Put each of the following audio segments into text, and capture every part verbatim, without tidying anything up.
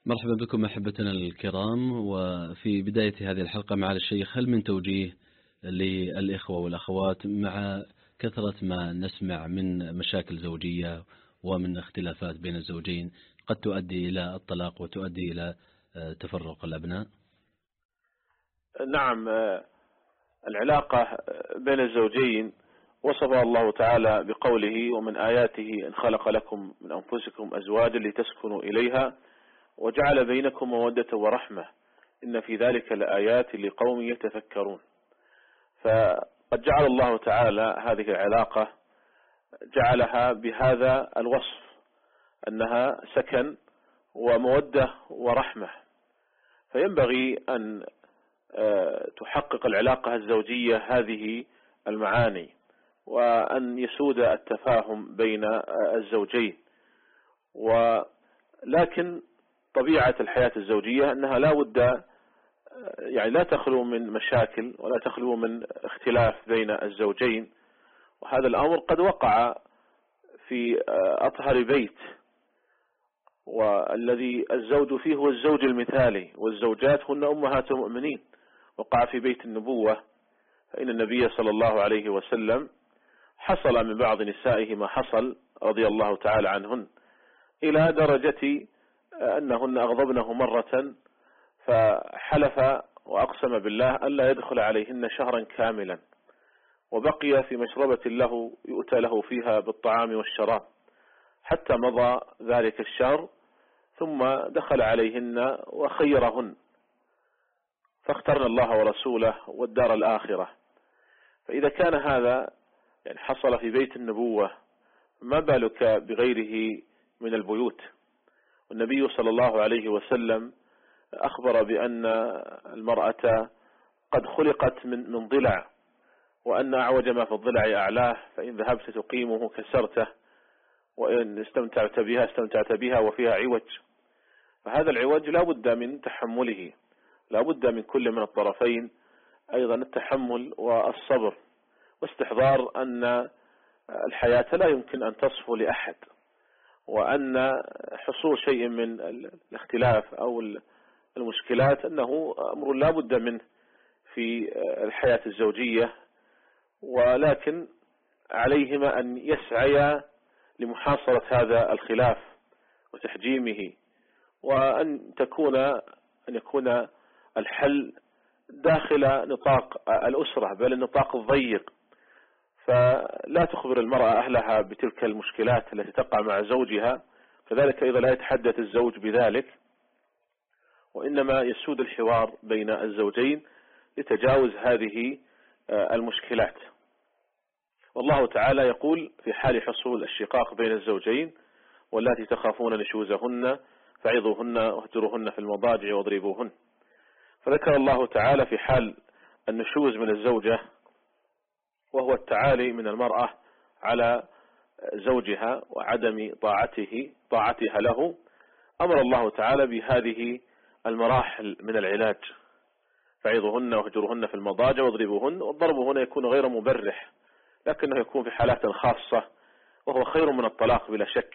مرحبا بكم أحبتنا الكرام. وفي بداية هذه الحلقة معالي الشيخ، هل من توجيه للإخوة والأخوات مع كثرة ما نسمع من مشاكل زوجية ومن اختلافات بين الزوجين قد تؤدي إلى الطلاق وتؤدي إلى تفرق الأبناء؟ نعم، العلاقة بين الزوجين وصفها الله تعالى بقوله: ومن آياته أن خلق لكم من أنفسكم أزواجا لتسكنوا إليها وجعل بينكم مودة ورحمة إن في ذلك لآيات لقوم يتفكرون. فقد جعل الله تعالى هذه العلاقة جعلها بهذا الوصف، أنها سكن ومودة ورحمة. فينبغي أن تحقق العلاقة الزوجية هذه المعاني، وأن يسود التفاهم بين الزوجين. ولكن طبيعة الحياة الزوجية أنها لا بد يعني لا تخلو من مشاكل ولا تخلو من اختلاف بين الزوجين، وهذا الأمر قد وقع في أطهر بيت، والذي الزوج فيه هو الزوج المثالي، والزوجات هن أمهات المؤمنين. وقع في بيت النبوة، فإن النبي صلى الله عليه وسلم حصل من بعض نسائه ما حصل رضي الله تعالى عنهن، إلى درجة أنهن أغضبنه مرة فحلف وأقسم بالله ألا يدخل عليهن شهرا كاملا، وبقي في مشربة له يؤتى له فيها بالطعام والشراب حتى مضى ذلك الشهر، ثم دخل عليهن وخيرهن، فاخترنا الله ورسوله والدار الآخرة. فإذا كان هذا يعني حصل في بيت النبوة، ما بالك بغيره من البيوت؟ والنبي صلى الله عليه وسلم أخبر بأن المرأة قد خلقت من من ضلع، وأن أعوج ما في الضلع أعلاه، فإن ذهبت تقيمه كسرته، وإن استمتعت بها استمتعت بها وفيها عوج. فهذا العوج لا بد من تحمله، لا بد من كل من الطرفين أيضا التحمل والصبر، واستحضار أن الحياة لا يمكن أن تصفو لأحد، وأن حصول شيء من الاختلاف أو المشكلات أنه أمر لا بد منه في الحياة الزوجية، ولكن عليهما أن يسعيا لمحاصرة هذا الخلاف وتحجيمه، وأن تكون أن يكون الحل داخل نطاق الأسرة بل النطاق الضيق. فلا تخبر المرأة أهلها بتلك المشكلات التي تقع مع زوجها، كذلك أيضا لا يتحدث الزوج بذلك، وإنما يسود الحوار بين الزوجين لتجاوز هذه المشكلات. والله تعالى يقول في حال حصول الشقاق بين الزوجين: واللاتي تخافون نشوزهن فعظوهن واهجروهن في المضاجع واضربوهن. فذكر الله تعالى في حال النشوز من الزوجة، وهو التعالي من المرأة على زوجها وعدم طاعته طاعتها له، أمر الله تعالى بهذه المراحل من العلاج: فعظوهن واهجروهن في المضاجع واضربوهن. والضرب هنا يكون غير مبرح، لكنه يكون في حالات خاصة، وهو خير من الطلاق بلا شك.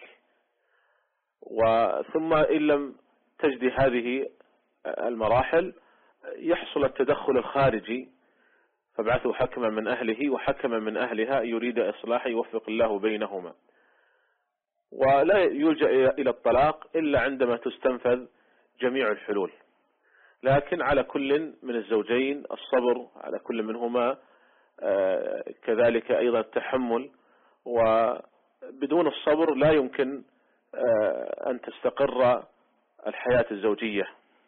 وثم إن لم تجد هذه المراحل يحصل التدخل الخارجي: فابعثوا حكما من أهله وحكما من أهلها يريد إصلاح يوفق الله بينهما. ولا يلجأ إلى الطلاق إلا عندما تستنفذ جميع الحلول، لكن على كل من الزوجين الصبر، على كل منهما كذلك أيضا التحمل، وبدون الصبر لا يمكن أن تستقر الحياة الزوجية.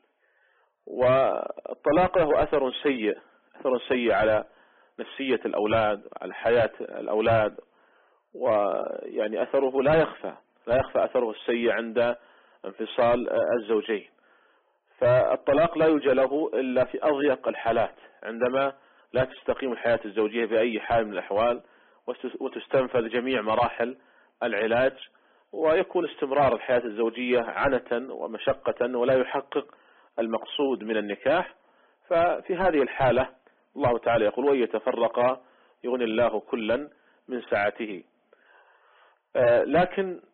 والطلاق له أثر سيء أثر سيء على نفسية الأولاد، على حياة الأولاد، ويعني أثره لا يخفى لا يخفى أثره السيء عند انفصال الزوجين. فالطلاق لا يلجأ له إلا في أضيق الحالات، عندما لا تستقيم الحياة الزوجية بأي حال من الأحوال، وتستنفذ جميع مراحل العلاج، ويكون استمرار الحياة الزوجية عنة ومشقة ولا يحقق المقصود من النكاح. ففي هذه الحالة الله تعالى يقول: وإن يتفرقا يغني الله كلا من سعته. لكن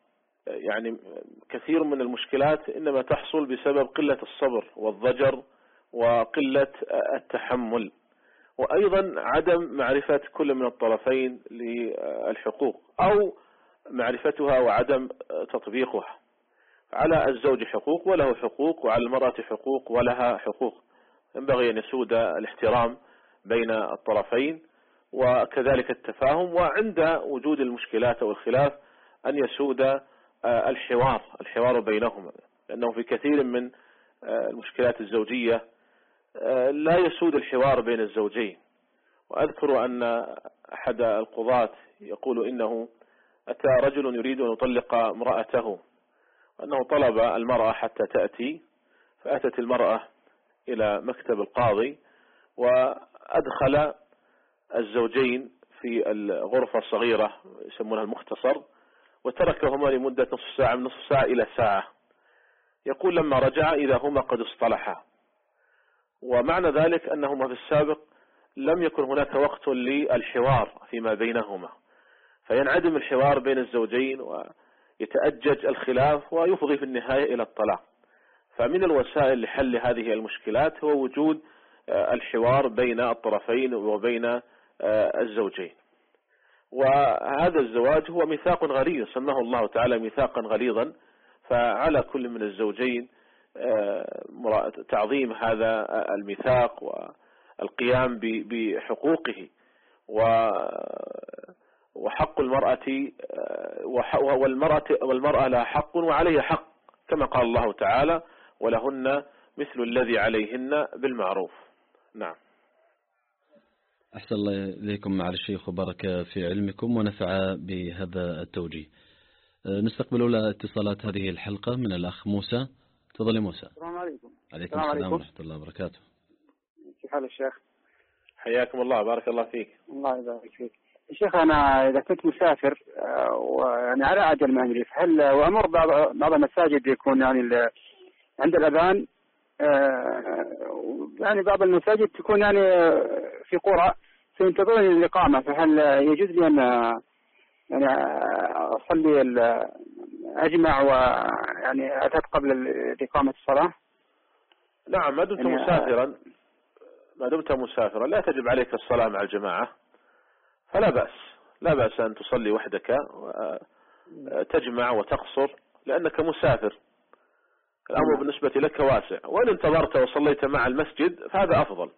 يعني كثير من المشكلات إنما تحصل بسبب قلة الصبر والضجر وقلة التحمل، وأيضا عدم معرفة كل من الطرفين للحقوق أو معرفتها وعدم تطبيقها. على الزوج حقوق وله حقوق، وعلى المرأة حقوق ولها حقوق. ينبغي أن يسود الاحترام بين الطرفين وكذلك التفاهم، وعند وجود المشكلات أو الخلاف أن يسود الحوار الحوار بينهما، لأنه في كثير من المشكلات الزوجية لا يسود الحوار بين الزوجين. وأذكر أن أحد القضاة يقول إنه أتى رجل يريد أن يطلق امرأته، وأنه طلب المرأة حتى تأتي، فأتت المرأة إلى مكتب القاضي وأدخل الزوجين في الغرفة الصغيرة يسمونها المختصر، وتركهما لمدة نصف ساعة، من نصف ساعة إلى ساعة. يقول لما رجع إذا هما قد اصطلحا، ومعنى ذلك أنهما في السابق لم يكن هناك وقت للحوار فيما بينهما، فينعدم الحوار بين الزوجين ويتأجج الخلاف ويفضي في النهاية إلى الطلاق. فمن الوسائل لحل هذه المشكلات هو وجود الحوار بين الطرفين وبين الزوجين. وهذا الزواج هو ميثاق غليظ سماه الله تعالى ميثاقا غليظا، فعلى كل من الزوجين تعظيم هذا الميثاق والقيام بحقوقه. وحق المرأة والمرأة والمرأة لها حق وعليها حق، كما قال الله تعالى ولهن مثل الذي عليهن بالمعروف. نعم. أحسن الله إليكم مع الشيخ وبارك في علمكم ونفع بهذا التوجيه. نستقبل أولى اتصالات هذه الحلقة من الأخ موسى. تفضل موسى. السلام عليكم. عليكم السلام, السلام ورحمة الله وبركاته. كيف حال الشيخ؟ حياكم الله، بارك الله فيك. الله يبارك فيك. الشيخ أنا إذا كنت مسافر ويعني على عجل ما أدري، هل وأمر بعض بعض المساجد يكون يعني عند الأذان، يعني بعض المساجد تكون يعني في قرى سينتظرون الإقامة، فهل يجوز لي أن يعني أصلي أجمع ويعني أتت قبل إقامة الصلاة؟ نعم، ما دمت يعني مسافرا ما دمت مسافرا لا تجب عليك الصلاة مع الجماعة، فلا بأس لا بأس أن تصلي وحدك تجمع وتقصر لأنك مسافر، الأمر بالنسبة لك واسع. وإن انتظرت وصليت مع المسجد فهذا أفضل.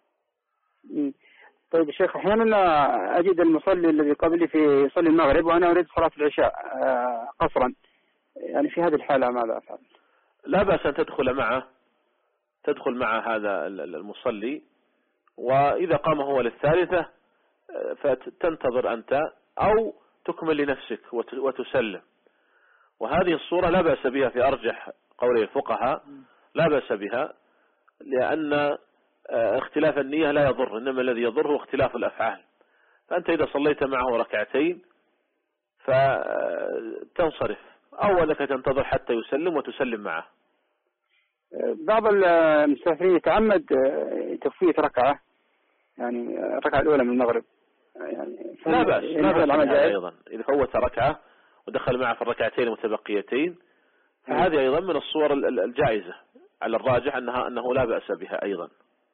طيب الشيخ، أحيانا أجد المصلي الذي قبلي في يصلي المغرب وأنا أريد صلاة العشاء قصرا، يعني في هذه الحالة ماذا أفعل؟ لا بأس أن تدخل معه تدخل مع هذا المصلي، وإذا قام هو للثالثة فتنتظر أنت أو تكمل لنفسك وتسلم. وهذه الصورة لا بأس بها في أرجح قولي الفقهاء، لا بأس بها، لأن اختلاف النية لا يضر، إنما الذي يضر هو اختلاف الأفعال. فأنت إذا صليت معه ركعتين فتنصرف، أو أنك تنتظر حتى يسلم وتسلم معه. بعض المسافرين يتعمد تفويت ركعة، يعني الركعة الأولى من المغرب، يعني لا بأس لا بأس أيضا إذا فوت ركعة ودخل معه في الركعتين المتبقيتين، فهذه أيضا من الصور الجائزة، على الراجح أنها أنه لا بأس بها أيضا.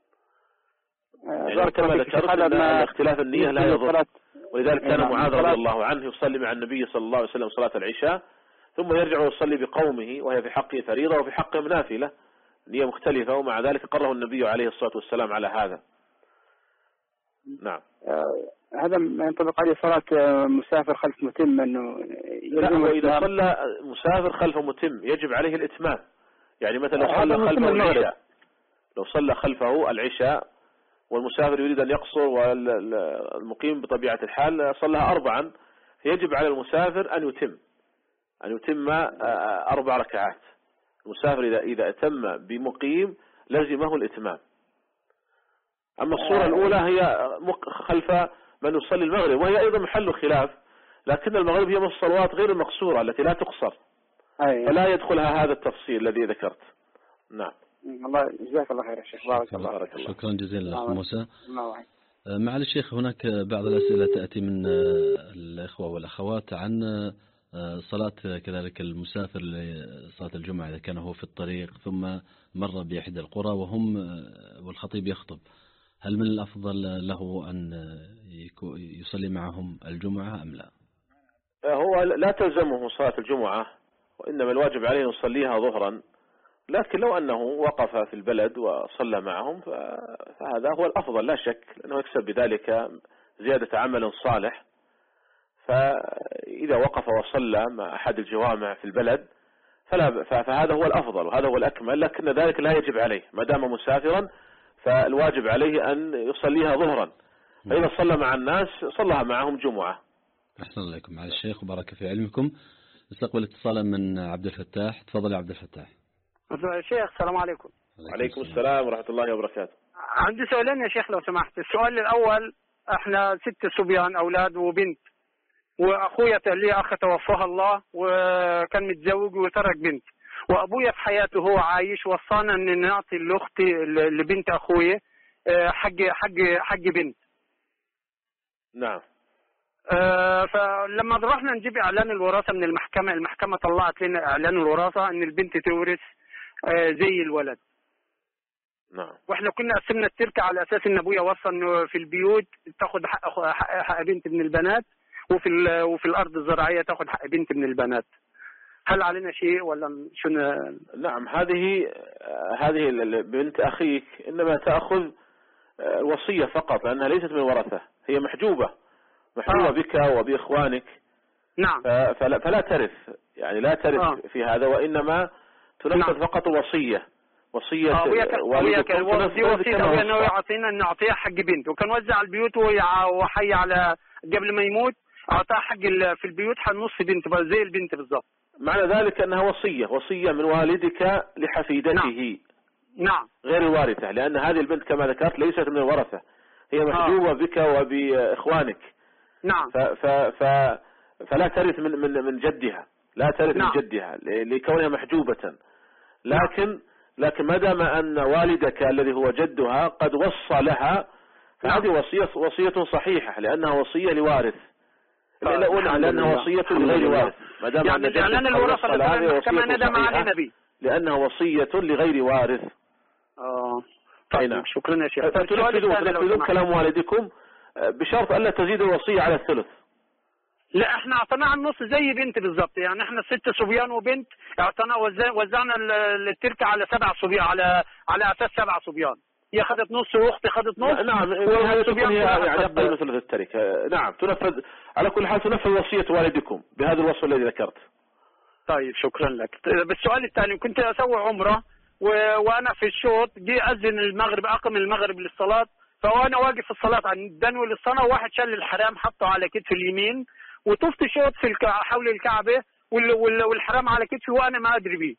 يعني كما ذكرت أن اختلاف النية لا يضر، ولذلك كان معاذ رضي الله عنه يصلي مع النبي صلى الله عليه وسلم صلاة العشاء ثم يرجع ويصلي بقومه، وهي في حقه فريضة وفي حقه نافلة، نية مختلفة، ومع ذلك قرره النبي عليه الصلاة والسلام على هذا. نعم. هذا ينطبق عليه صلاة مسافر خلف متم، أنه لا، وإذا صلى مسافر خلف متم يجب عليه الإتمام. يعني مثلا لو صلى خلفه العشاء لو صلى خلفه العشاء والمسافر يريد أن يقصر والمقيم بطبيعة الحال صلىها أربعا، يجب على المسافر أن يتم أن يتم أربع ركعات. المسافر إذا إذا أتم بمقيم لزمه الإتمام. أما الصورة الأولى هي خلف من يصلي المغرب، وهي أيضا محل خلاف، لكن المغرب هي من الصلوات غير المقصورة التي لا تقصر، فلا يدخلها هذا التفصيل الذي ذكرت. نعم. الله جزاك الله خير يا شيخ، بارك الله. بارك الله. شكرا جزيلا أخ موسى. معالي الشيخ، هناك بعض الأسئلة تأتي من الإخوة والأخوات عن صلاة كذلك المسافر لصلاة الجمعة إذا كان هو في الطريق ثم مر بإحدى القرى وهم والخطيب يخطب، هل من الأفضل له أن يصلي معهم الجمعة أم لا؟ هو لا تلزمه صلاة الجمعة، وإنما الواجب عليه أن يصليها ظهرا، لكن لو أنه وقف في البلد وصلى معهم فهذا هو الأفضل لا شك، لأنه يكسب بذلك زيادة عمل صالح. فإذا وقف وصلى مع أحد الجوامع في البلد فلا فهذا هو الأفضل وهذا هو الأكمل، لكن ذلك لا يجب عليه ما دام مسافرا، فالواجب عليه أن يصليها ظهرا، فإذا صلى مع الناس صلىها معهم جمعة. أحسن الله عليكم مع الشيخ وبارك في علمكم. نستقبل اتصالا من عبد الفتاح. تفضل يا عبد الفتاح. شيخ السلام عليكم. وعليكم السلام ورحمة الله وبركاته. عندي سؤالين يا شيخ لو سمحت. السؤال الأول، احنا ست صبيان أولاد وبنت، وأخويا لي أخ توفاها الله وكان متزوج وترك بنت، وأبويا في حياته هو عايش وصانا أن نعطي لأختي لبنت أخويا حق حق حق بنت. نعم. آه فلما رحنا نجيب إعلان الوراثة من المحكمة، المحكمة طلعت لنا إعلان الوراثة أن البنت تورث آه زي الولد. نعم. واحنا كنا قسمنا التركة على أساس أن أبويا وصى أنه في البيوت تاخذ حق, حق, حق بنت من البنات، وفي وفي الأرض الزراعية تاخذ حق بنت من البنات. هل علينا شيء ولا شنو؟ نعم، هذه هذه بنت أخيك إنما تأخذ وصية فقط، لأنها ليست من ورثة، هي محجوبة محجوبة آه. بك وبإخوانك. نعم. فلا, فلا ترث، يعني لا ترث آه. في هذا، وإنما تنفذ نعم. فقط وصية وصية آه. والدكم وصية أنه يعطينا نعطيها حق بنت، وكان وزع البيوت وحي على قبل ما يموت أعطاها حق في البيوت حنص بنت زي البنت بالضبط. معنى ذلك أنها وصية وصية من والدك لحفيدته. نعم. نعم. غير الوارثة، لأن هذه البنت كما ذكرت ليست من الورثة، هي محجوبة آه. بك وبإخوانك. نعم. ف ف ف فلا ترث من من من جدها، لا ترث نعم. من جدها لكونها محجوبة. لكن نعم. لكن ما دام أن والدك الذي هو جدها قد وصى لها فهذه نعم. وصية وصية صحيحة، لأنها وصية لوارث، لأنها وصية لغير وارث. ما دام يعني أن إعلان الوراثة كما ندم على النبي، لأنها وصية لغير وارث. آه. طيب شكرا يا شيخ. تنفذون كلام والدكم بشرط ألا تزيد الوصية على الثلث. لا احنا اعطيناها النص زي بنت بالضبط، يعني احنا ست صبيان وبنت اعطينا وزعنا التركة على سبع صبيان على على اساس سبع صبيان، هي اخذت نص واختي اخذت نص. نعم، هذا تكون يعني أقل مثل التركة. نعم تنفذ على كل حال، تنفذ وصية والدكم بهذا الوصف الذي ذكرت. طيب شكرا لك. بالسؤال الثاني، كنت اسوي عمرة و... وانا في الشوط جي اذن المغرب، اقم المغرب للصلاة، فوانا واقف في الصلاة عن دنو للصلاة واحد شل الحرام حطه على كتف اليمين، وطفت شوط في الك... حول الكعبة وال... وال... والحرام على كتفي وانا ما ادري بيه.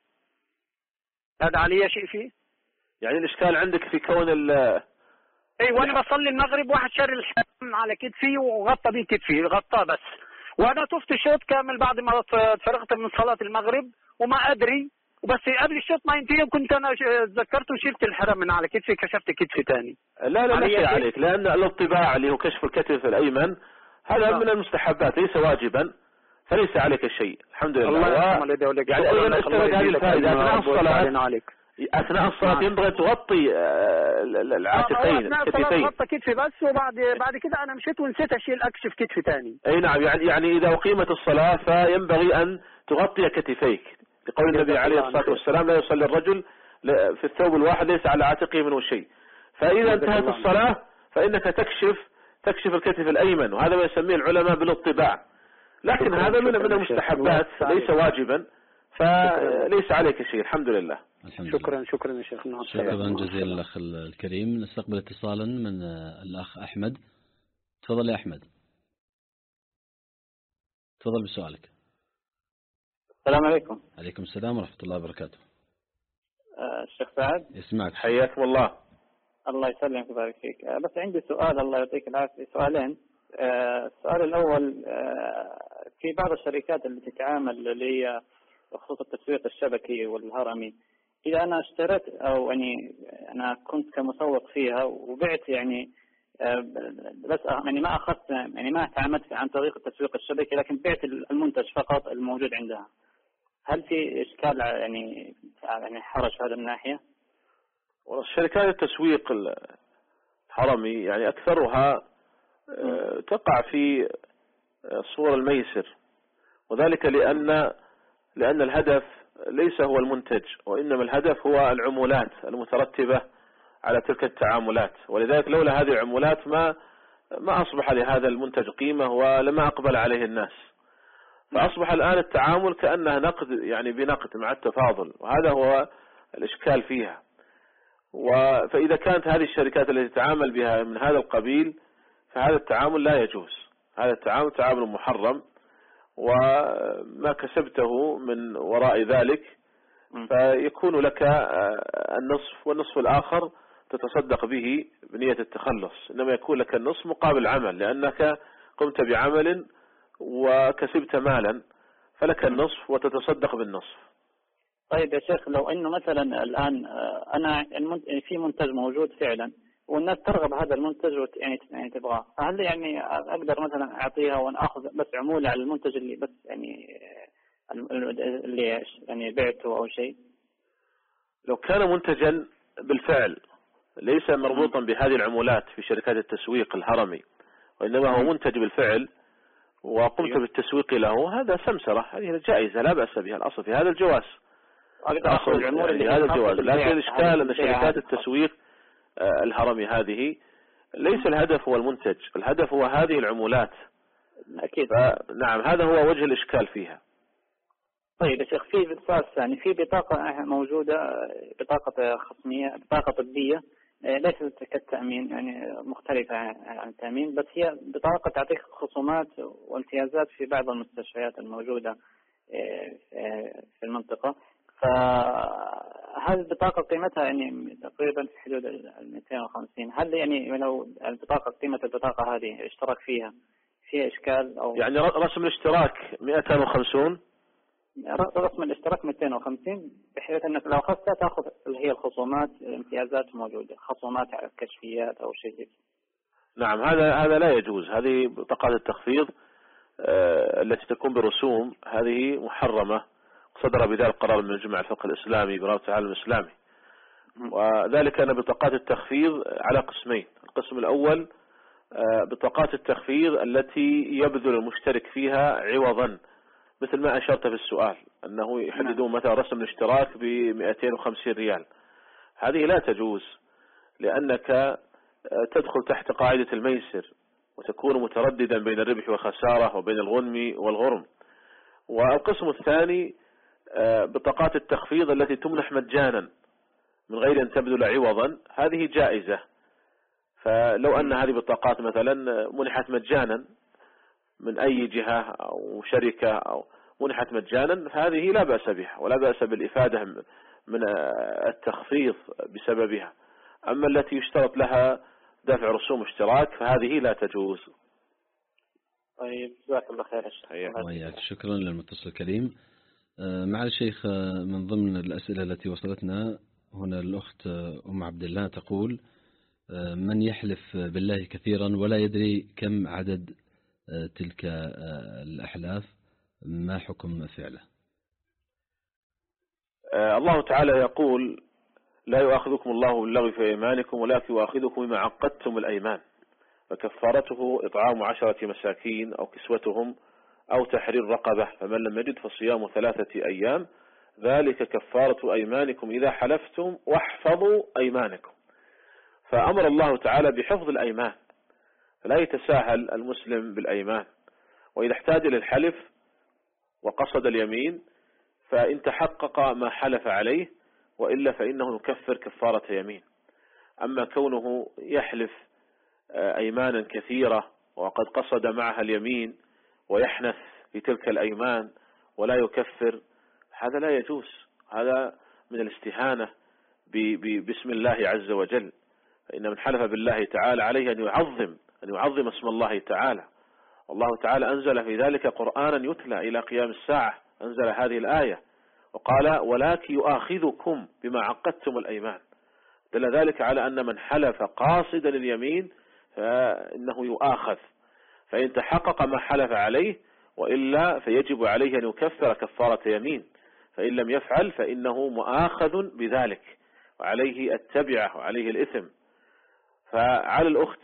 هذا علي شيء فيه؟ يعني الاشكال عندك في كون ال اي وانا بصلي المغرب واحد شر الحرام على كتفي وغطى بيه كتفي، غطاه بس، وانا طفت شوط كامل بعد ما فرغت من صلاة المغرب وما ادري، وبس قبل الشوط ما ينتهي كنت انا تذكرت وشلت الحرام من على كتفي، كشفت كتفي ثاني. لا لا لا عليك، لان الاطباع اللي هو كشف الكتف الايمن هذا آه. من المستحبات ليس واجبا، فليس عليك شيء الحمد لله. الله و... يعني ايضا استفاد هذه الفائده اثناء الصلاه، اثناء الصلاه ينبغي تغطي العاتقين كتفين. غطى كتفي بس، وبعد بعد كده انا مشيت ونسيت اشيل اكشف كتفي ثاني. اي نعم، يعني يعني اذا اقيمت الصلاه فينبغي ان تغطي كتفيك، لقول النبي عليه الصلاه والسلام لا يصلي الرجل في الثوب الواحد ليس على عاتقه منه شيء. فاذا انتهت الصلاه فانك تكشف تكشف الكتف الايمن، وهذا ما يسميه العلماء بالاطباع، لكن هذا من من المستحبات ليس واجبا، فليس عليك شيء الحمد لله. شكرا شكرا يا شيخ. شكرا جزيلا الاخ الكريم. نستقبل اتصالا من الاخ احمد. تفضل يا احمد، تفضل بسؤالك. السلام عليكم. عليكم السلام ورحمة الله وبركاته. الشيخ سعد يسمعك. حياكم الله. الله يسلمك ويبارك فيك. بس عندي سؤال الله يعطيك العافية، سؤالين. السؤال الأول، في بعض الشركات اللي تتعامل اللي هي بخصوص التسويق الشبكي والهرمي، إذا أنا اشتريت أو يعني أنا كنت كمسوق فيها وبعت يعني بس يعني ما أخذت يعني ما تعاملت عن طريق التسويق الشبكي، لكن بعت المنتج فقط الموجود عندها. هل في إشكال يعني يعني حرج في هذه الناحية؟ شركات التسويق الحرمي يعني أكثرها تقع في صور الميسر، وذلك لأن لأن الهدف ليس هو المنتج، وإنما الهدف هو العمولات المترتبة على تلك التعاملات. ولذلك لولا هذه العمولات ما ما أصبح لهذا المنتج قيمة ولما أقبل عليه الناس. فأصبح الآن التعامل كأنها نقد، يعني بنقد مع التفاضل، وهذا هو الإشكال فيها. فإذا كانت هذه الشركات التي تتعامل بها من هذا القبيل فهذا التعامل لا يجوز، هذا التعامل تعامل محرم، وما كسبته من وراء ذلك فيكون لك النصف، والنصف الآخر تتصدق به بنية التخلص، إنما يكون لك النصف مقابل عمل، لأنك قمت بعمل وكسبت مالا فلك النصف وتتصدق بالنصف. طيب يا شيخ، لو انه مثلا الان انا في منتج موجود فعلا والناس ترغب هذا المنتج يعني يعني تبغاه، فهل يعني اقدر مثلا اعطيها وناخذ بس عمولة على المنتج اللي بس يعني اللي يعني بعته او شيء؟ لو كان منتجا بالفعل ليس مربوطا بهذه العمولات في شركات التسويق الهرمي، وإنما هو منتج بالفعل وقمت بالتسويق له، هذا سمسرة، هذه جائزة لا بأس بها، الأصل في هذا الجواز، أقدر يعني هذا الجواز. لكن الإشكال أن شركات التسويق الهرمي هذه ليس الهدف هو المنتج، الهدف هو هذه العمولات. أكيد. نعم، هذا هو وجه الإشكال فيها. طيب يا شيخ، في سؤال ثاني، في بطاقة موجودة، بطاقة خصمية، بطاقة طبية ليست كالتأمين، يعني مختلفة عن التأمين، بس هي بطاقة تعطيك خصومات وامتيازات في بعض المستشفيات الموجودة في المنطقة. فهل البطاقة قيمتها يعني تقريبا في حدود مئتين وخمسين؟ هل يعني لو البطاقة قيمة البطاقة هذه اشترك فيها فيها إشكال أو يعني رسم الاشتراك مئتين وخمسين؟ رسم الاشتراك مئتين وخمسين، بحيث أنك لو أخذتها تأخذ اللي هي الخصومات، الامتيازات موجودة، خصومات على الكشفيات أو شيء. نعم، هذا هذا لا يجوز. هذه بطاقات التخفيض آه التي تكون برسوم هذه محرمة، صدر بذلك قرار من مجمع الفقه الإسلامي برابطة العالم الإسلامي. وذلك أن بطاقات التخفيض على قسمين. القسم الأول آه بطاقات التخفيض التي يبذل المشترك فيها عوضا، مثل ما أشرت في السؤال أنه يحددون مثلا رسم الاشتراك ب مئتين وخمسين ريال. هذه لا تجوز، لأنك تدخل تحت قاعدة الميسر وتكون مترددا بين الربح والخسارة وبين الغنم والغرم. والقسم الثاني بطاقات التخفيض التي تمنح مجانا من غير أن تبذل عوضا، هذه جائزة. فلو أن هذه البطاقات مثلا منحت مجانا من أي جهة أو شركة أو منحت مجانا، فهذه لا بأس بها ولا بأس بالإفادة من التخفيض بسببها. أما التي يشترط لها دفع رسوم اشتراك فهذه لا تجوز. طيب، جزاك الله خير. وياك، شكرا للمتصل الكريم. مع الشيخ، من ضمن الأسئلة التي وصلتنا هنا الأخت أم عبد الله تقول: من يحلف بالله كثيرا ولا يدري كم عدد تلك الأحلاف، ما حكم فعله؟ الله تعالى يقول: لا يؤاخذكم الله باللغو في أيمانكم ولكن يؤاخذكم بما عقدتم الأيمان، فكفارته إطعام عشرة مساكين أو كسوتهم أو تحرير رقبة، فمن لم يجد فصيام ثلاثة أيام، ذلك كفارة أيمانكم إذا حلفتم واحفظوا أيمانكم. فأمر الله تعالى بحفظ الأيمان، فلا يتساهل المسلم بالأيمان، وإذا احتاج للحلف وقصد اليمين فإن تحقق ما حلف عليه، وإلا فإنه يكفر كفارة يمين. أما كونه يحلف أيمانا كثيرة وقد قصد معها اليمين ويحنث في تلك الأيمان ولا يكفر، هذا لا يجوز، هذا من الاستهانة باسم الله عز وجل. فإن من حلف بالله تعالى عليه أن يعظم أن يعظم اسم الله تعالى. والله تعالى أنزل في ذلك قرآنا يتلى إلى قيام الساعة، أنزل هذه الآية وقال: ولكن يؤاخذكم بما عقدتم الأيمان. دل ذلك على أن من حلف قاصدا اليمين فإنه يؤاخذ، فإن تحقق ما حلف عليه، وإلا فيجب عليه أن يكفر كفارة يمين، فإن لم يفعل فإنه مؤاخذ بذلك وعليه التبعة وعليه الإثم. فعلى الأخت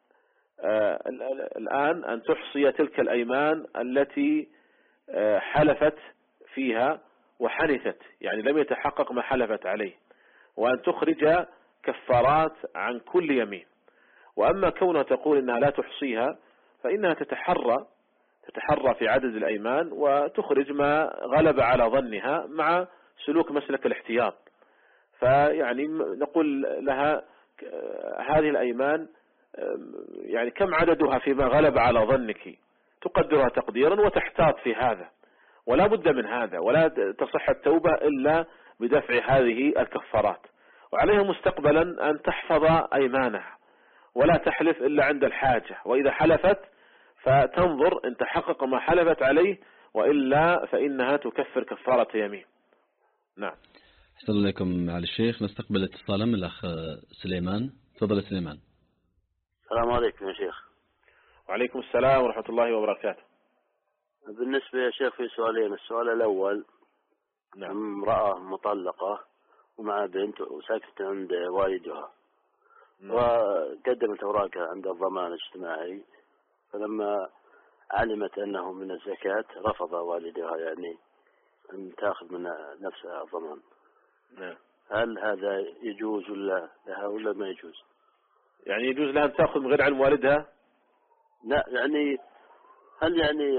الآن أن تحصي تلك الأيمان التي حلفت فيها وحنثت، يعني لم يتحقق ما حلفت عليه، وأن تخرج كفارات عن كل يمين. وأما كونها تقول إنها لا تحصيها، فإنها تتحرى تتحرى في عدد الأيمان وتخرج ما غلب على ظنها مع سلوك مسلك الاحتياط. فيعني نقول لها هذه الأيمان يعني كم عددها فيما غلب على ظنك، تقدرها تقديرا وتحتاط في هذا، ولا بد من هذا، ولا تصح التوبة إلا بدفع هذه الكفارات. وعليها مستقبلا أن تحفظ أيمانها ولا تحلف إلا عند الحاجة، وإذا حلفت فتنظر إن تحقق ما حلفت عليه، وإلا فإنها تكفر كفارة يمين. نعم. أحسن الله إليكم معالي الشيخ. نستقبل اتصالا من الأخ سليمان. تفضل سليمان. السلام عليكم يا شيخ. وعليكم السلام ورحمة الله وبركاته. بالنسبة يا شيخ في سؤالين. السؤال الأول، نعم. امرأة مطلقة ومع بنت وساكنة عند والدها، نعم. وقدمت أوراقها عند الضمان الاجتماعي، فلما علمت أنه من الزكاة رفض والدها يعني أن تأخذ من نفسها الضمان. نعم. هل هذا يجوز ولا لها ولا ما يجوز؟ يعني يجوز لها أن تأخذ من غير علم والدها؟ لا، يعني هل يعني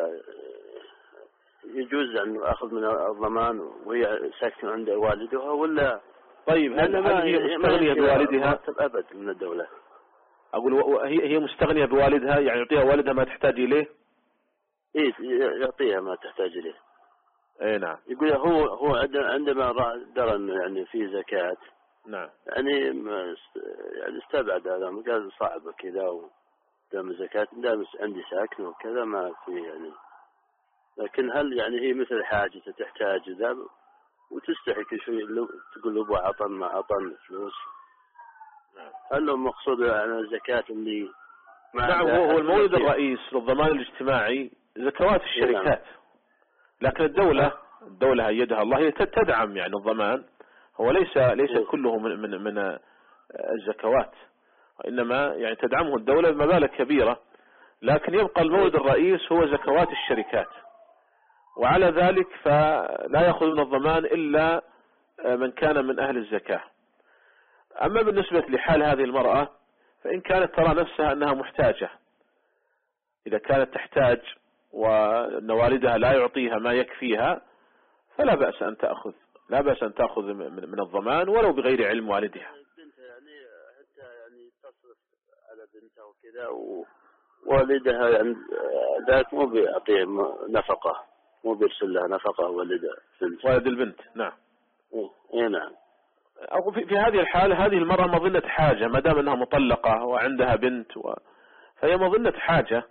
يجوز أن أخذ من الضمان وهي ساكنة عند والدها ولا؟ طيب هل, هل هي مستغنية بوالدها أبد من الدولة؟ أقول هي هي مستغنية بوالدها، يعني يعطيها والدها ما تحتاج إليه؟ إيه، يعطيها ما تحتاج إليه. إيه نعم. يقول هو هو عندما درى إنه يعني في زكاة، نعم، يعني يعني استبعد هذا، قال صعبة كذا ودام الزكاة دام عندي ساكن وكذا ما في يعني. لكن هل يعني هي مثل حاجة تحتاج ذا وتستحي كل شوي تقول له أبو عطن ما عطن فلوس؟ نعم. هل هو مقصود عن الزكاة اللي نعم هو المورد الرئيس للضمان الاجتماعي زكوات الشركات، لكن الدولة الدولة أيدها الله هي تدعم يعني الضمان، هو ليس ليس كله من من من الزكوات، وإنما يعني تدعمه الدولة بمبالغ كبيرة، لكن يبقى المورد الرئيس هو زكوات الشركات، وعلى ذلك فلا يأخذ من الضمان إلا من كان من أهل الزكاة. أما بالنسبة لحال هذه المرأة فإن كانت ترى نفسها أنها محتاجة، إذا كانت تحتاج وأن والدها لا يعطيها ما يكفيها فلا بأس أن تأخذ لا بأس أن تأخذ من الضمان ولو بغير علم والدها. بنتها يعني حتى يعني تصرف على بنتها وكذا ووالدها يعني ذاك مو بيعطيه نفقة، مو بيرسل لها نفقة والدها بنت. والد البنت نعم. إيه نعم. أو في, في هذه الحالة هذه المرأة مظنة حاجة، ما دام أنها مطلقة وعندها بنت و... فهي مظنة حاجة،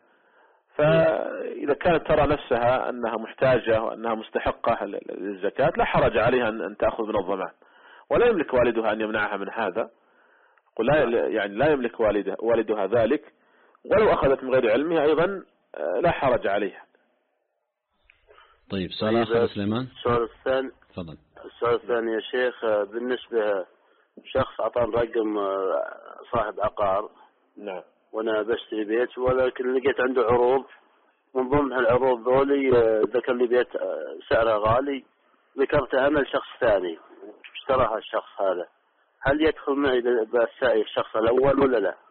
فإذا كانت ترى نفسها أنها محتاجة وأنها مستحقة للزكاة لا حرج عليها أن تأخذ من الضمان، ولا يملك والدها أن يمنعها من هذا، لا يعني لا يملك والدها, والدها ذلك، ولو أخذت من غير علمها أيضا لا حرج عليها. طيب سؤال آخر سليمان. السؤال الثاني. تفضل. السؤال الثاني يا شيخ، بالنسبة شخص أعطاني رقم صاحب عقار. نعم. وأنا بشتري بيت، ولكن لقيت عنده عروض، من ضمن العروض ذولي ذكر لي بيت سعره غالي، ذكرتها أنا لشخص ثاني اشتراها الشخص هذا، هل يدخل معي بالسعي الشخص الأول ولا لا؟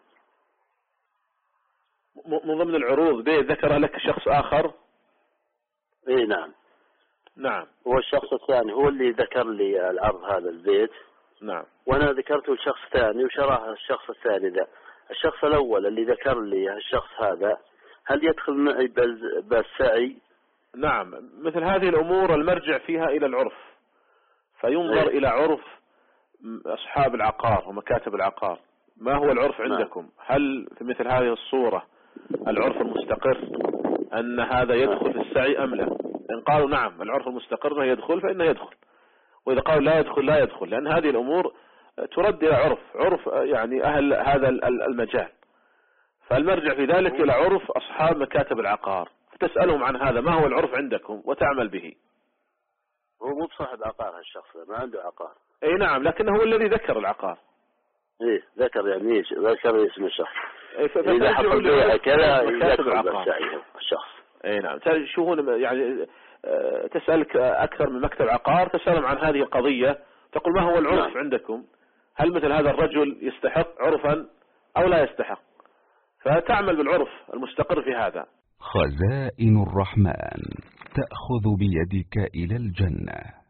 من ضمن العروض بيت ذكرها لك شخص آخر؟ إيه نعم. نعم. هو الشخص الثاني هو اللي ذكر لي العرض هذا البيت. نعم. وأنا ذكرته لشخص ثاني وشراها الشخص الثاني ذا. الشخص الأول اللي ذكر لي الشخص هذا هل يدخل معي بالسعي؟ نعم، مثل هذه الأمور المرجع فيها إلى العرف، فينظر إيه؟ إلى عرف أصحاب العقار ومكاتب العقار، ما هو العرف عندكم؟ نعم. هل في مثل هذه الصورة العرف المستقر أن هذا يدخل في السعي أم لا؟ إن قالوا نعم العرف المستقر يدخل فإنه يدخل، وإذا قالوا لا يدخل لا يدخل، لأن هذه الأمور ترد إلى عرف عرف يعني أهل هذا المجال. فالمرجع في ذلك إلى عرف أصحاب مكاتب العقار، فتسألهم عن هذا، ما هو العرف عندكم وتعمل به. هو مو بصاحب عقار هالشخص، ما عنده عقار. اي نعم، لكنه هو الذي ذكر العقار. ايه ذكر يعني ذكر اسم الشخص. إيه إذا حط البيع كذا يدخل بس الشخص. اي نعم، تشوفون يعني تسألك أكثر من مكتب عقار، تسألهم عن هذه القضية، تقول ما هو العرف نعم. عندكم، هل مثل هذا الرجل يستحق عرفا أو لا يستحق، فتعمل بالعرف المستقر في هذا. خزائن الرحمن تأخذ بيدك إلى الجنة.